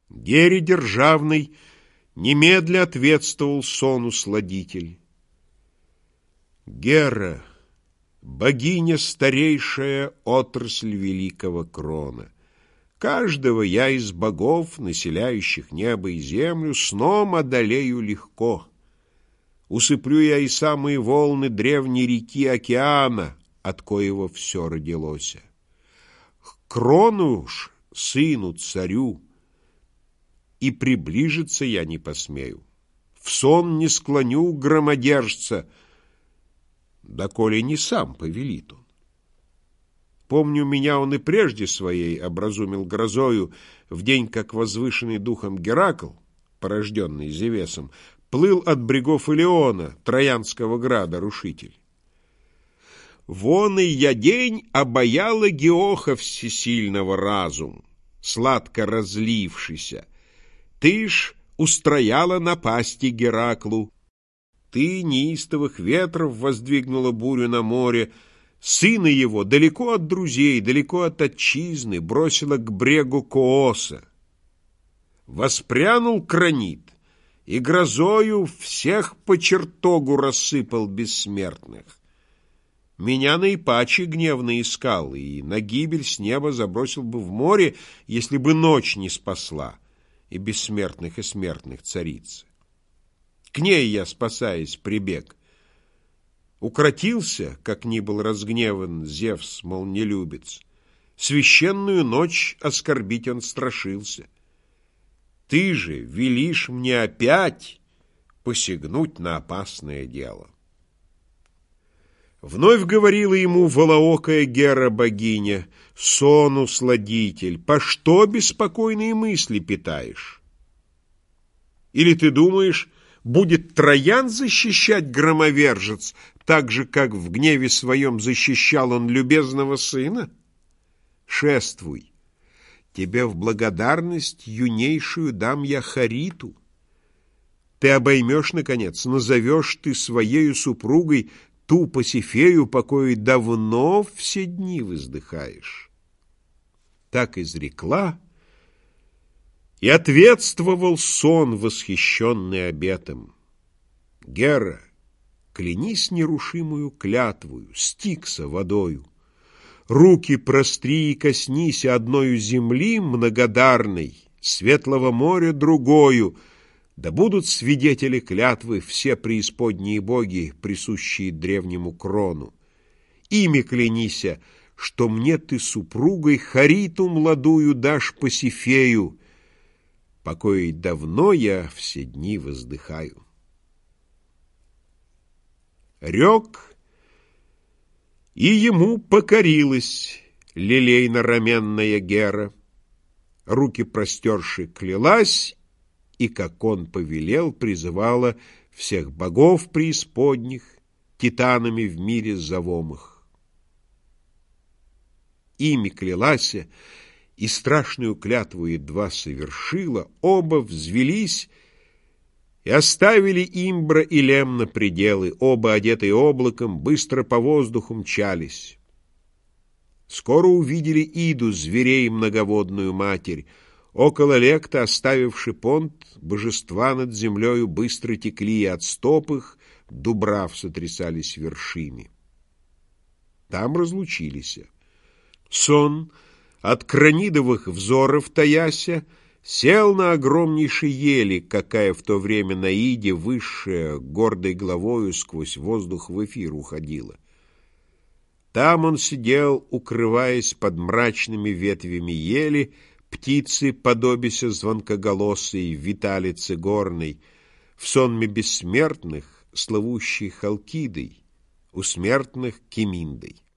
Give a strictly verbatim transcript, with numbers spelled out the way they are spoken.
Гере державный немедля ответствовал сону сладитель. Гера, богиня старейшая, отрасль великого крона, каждого я из богов, населяющих небо и землю, сном одолею легко. Усыплю я и самые волны древней реки океана, от коего все родилось. К крону ж, сыну царю, и приближиться я не посмею. В сон не склоню громодержца, доколе не сам повелит он. Помню, меня он и прежде своей образумил грозою, в день, как возвышенный духом Геракл, порожденный Зевесом, плыл от брегов Илеона, Троянского града, рушитель. Вон и я день обаяла Геоха всесильного разум, сладко разлившийся. Ты ж устрояла напасти Гераклу. Ты неистовых ветров воздвигнула бурю на море, сына его далеко от друзей, далеко от отчизны бросила к брегу Кооса. Воспрянул Кранит, и грозою всех по чертогу рассыпал бессмертных. Меня наипаче гневно искал, и на гибель с неба забросил бы в море, если бы ночь не спасла, и бессмертных, и смертных цариц. К ней я, спасаясь, прибег. Укротился, как ни был разгневан Зевс, мол, нелюбец. Священную ночь оскорбить он страшился. Ты же велишь мне опять посягнуть на опасное дело. Вновь говорила ему волоокая Гера-богиня: сону сладитель, по что беспокойные мысли питаешь? Или ты думаешь, будет Троян защищать громовержец, так же, как в гневе своем защищал он любезного сына? Шествуй, тебе в благодарность юнейшую дам я Хариту. Ты обоймешь, наконец, назовешь ты своею супругой ту Пасифею, по коей давно все дни воздыхаешь. Так изрекла, и ответствовал сон, восхищенный обетом. Гера, клянись нерушимую клятвою, Стикса водою, руки простри и коснись одною земли многодарной, светлого моря другою, да будут свидетели клятвы все преисподние боги, присущие древнему Крону. Ими клянися, что мне ты супругой Хариту младую дашь Пасифею, по коей давно я все дни воздыхаю. Рек, и ему покорилась лилейно-раменная Гера, руки простерши клялась, и, как он повелел, призывала всех богов преисподних, титанами в мире зовомых. Ими клялась, и страшную клятву едва совершила, оба взвелись и оставили Имбра и Лемна пределы, оба, одетые облаком, быстро по воздуху мчались. Скоро увидели Иду, зверей многоводную матерь. Около Лекта, оставивши понт, божества над землею быстро текли, и от стоп их дубрав сотрясались вершины. Там разлучились. Сон, от кранидовых взоров таяся, сел на огромнейшей ели, какая в то время на Иде высшая, гордой главою сквозь воздух в эфир уходила. Там он сидел, укрываясь под мрачными ветвями ели, птицы, подобися звонкоголосой виталицы горной, в сонме бессмертных, славущей Халкидой, у смертных Киминдой.